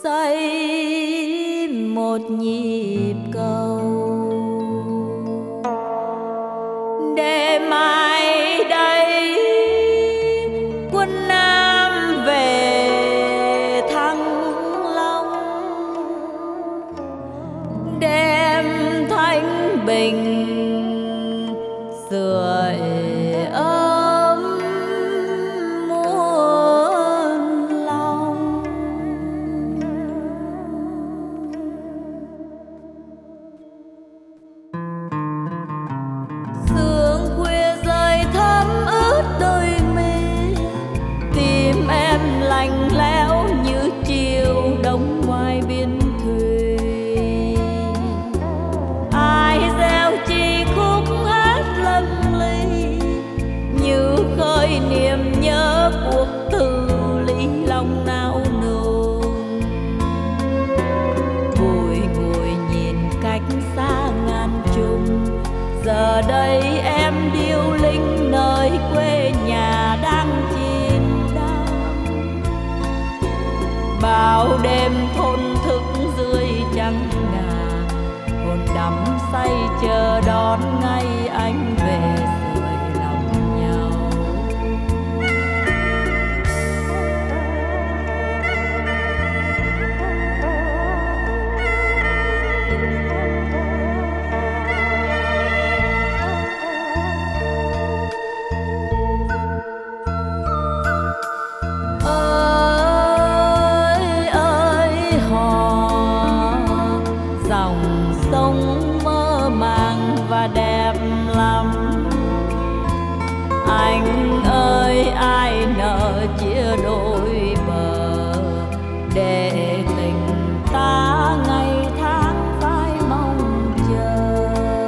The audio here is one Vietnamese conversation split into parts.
xây một nhịp cầu để mai đây quân Nam về Thăng Long, đem thanh bình sưởi ấm muôn lòng. Sương khuya rơi thấm ướt đôi mi, tim em lạnh lẽo như chiều đông ngoài biên thùy. Ai gieo chi khúc hát lâm ly, như khơi niềm nhớ cuộc từ ly lòng nao nùng. Bùi ngồi nhìn cách xa ngàn trùng, giờ đây em điêu linh nơi quê nhà đang chìm đắm. Bao đêm thổn thức dưới trăng ngà, hồn đắm say chờ đón ngày anh về sưởi lòng nhau. Ơi ơi hò, dòng sông mơ màng và đẹp lắm. Anh ơi ai nỡ chia đôi bờ, để tình ta ngày tháng phải mong chờ.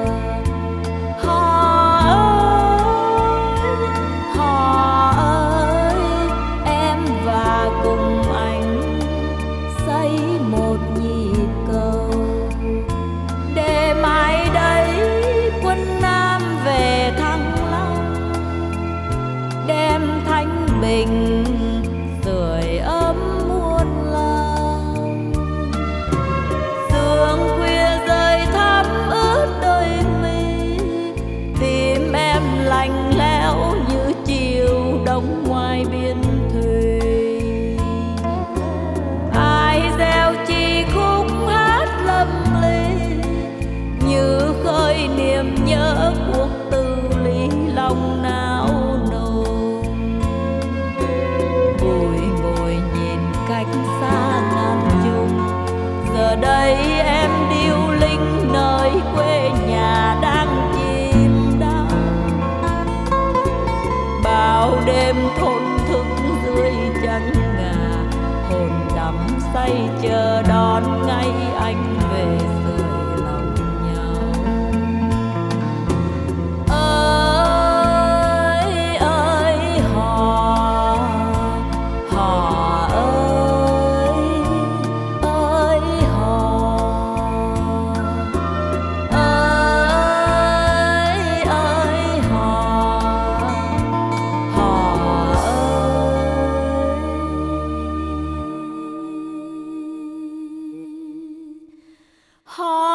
Hò ơi em và cùng anh xây một nhịp cầu để mai đây quân Nam về Thăng Long, đem thanh bình sưởi ấm muôn lòng. Sương khuya rơi thấm ướt đôi mi, tim em lạnh lẽo như chiều đông ngoài biên thùy. Ai gieo chi khúc hát lâm ly, như khơi niềm nhớ cuộc từ ly lòng nao nùng. Bùi ngồi nhìn cách xa ngàn trùng, giờ đây em điêu linh nơi quê nhà đang chìm đắm. Bao đêm thổn thức dưới trăng ngà, hồn đắm say chờ đón ngày anh về sưởi lòng nhau. Ơi ơi hò, hò ơi ơi hò. Ơi ơi hò, hò ơi hò.